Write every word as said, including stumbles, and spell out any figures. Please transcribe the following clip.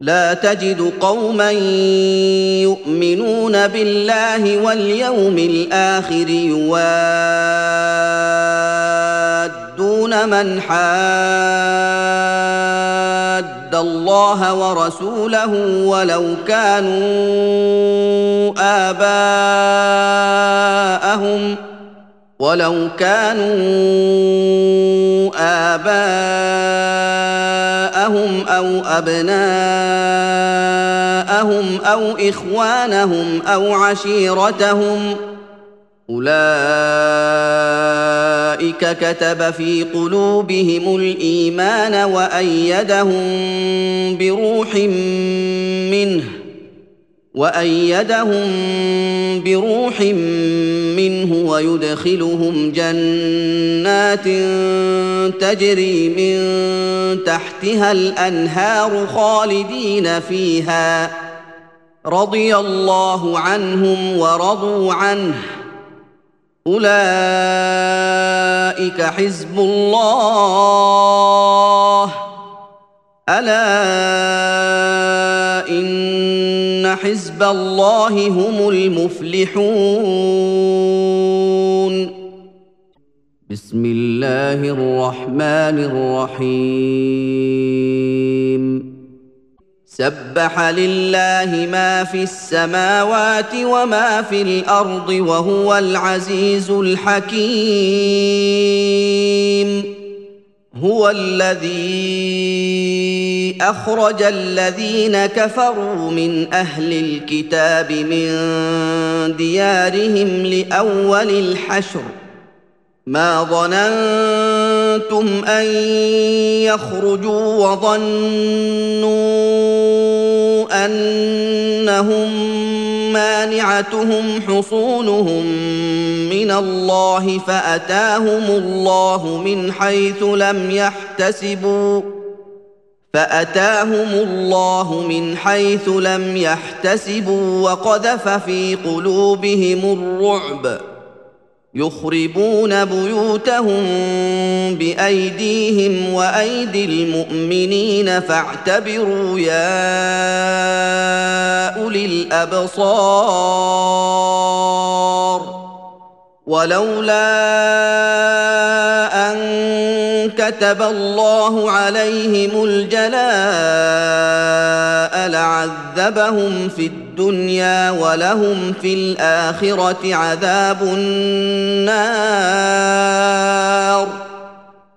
لا تجد قوما يؤمنون بالله واليوم الآخر يوادون من حاد الله ورسوله ولو كانوا آباءهم ولو كانوا آباءهم أو أبناءهم أو إخوانهم أو عشيرتهم أولئك كتب في قلوبهم الإيمان وأيدهم بروح منه وأيدهم بروح منه ويدخلهم جنات تجري من تحتها الأنهار خالدين فيها رضي الله عنهم ورضوا عنه أولئك حزب الله ألا إن حزب الله هم المفلحون بسم الله الرحمن الرحيم سبح لله ما في السماوات وما في الأرض وهو العزيز الحكيم هو الذي أخرج الذين كفروا من أهل الكتاب من ديارهم لأول الحشر ما ظننتم أن يخرجوا وظنوا أنهم مانعتهم حصونهم من الله فأتاهم الله من حيث لم يحتسبوا فأتاهم الله من حيث لم يحتسبوا وقذف في قلوبهم الرعب يخربون بيوتهم بأيديهم وأيدي المؤمنين فاعتبروا يا أولي الأبصار ولولا أن كتب الله عليهم الجلاء لعذبهم في الدنيا ولهم في الآخرة عذاب النار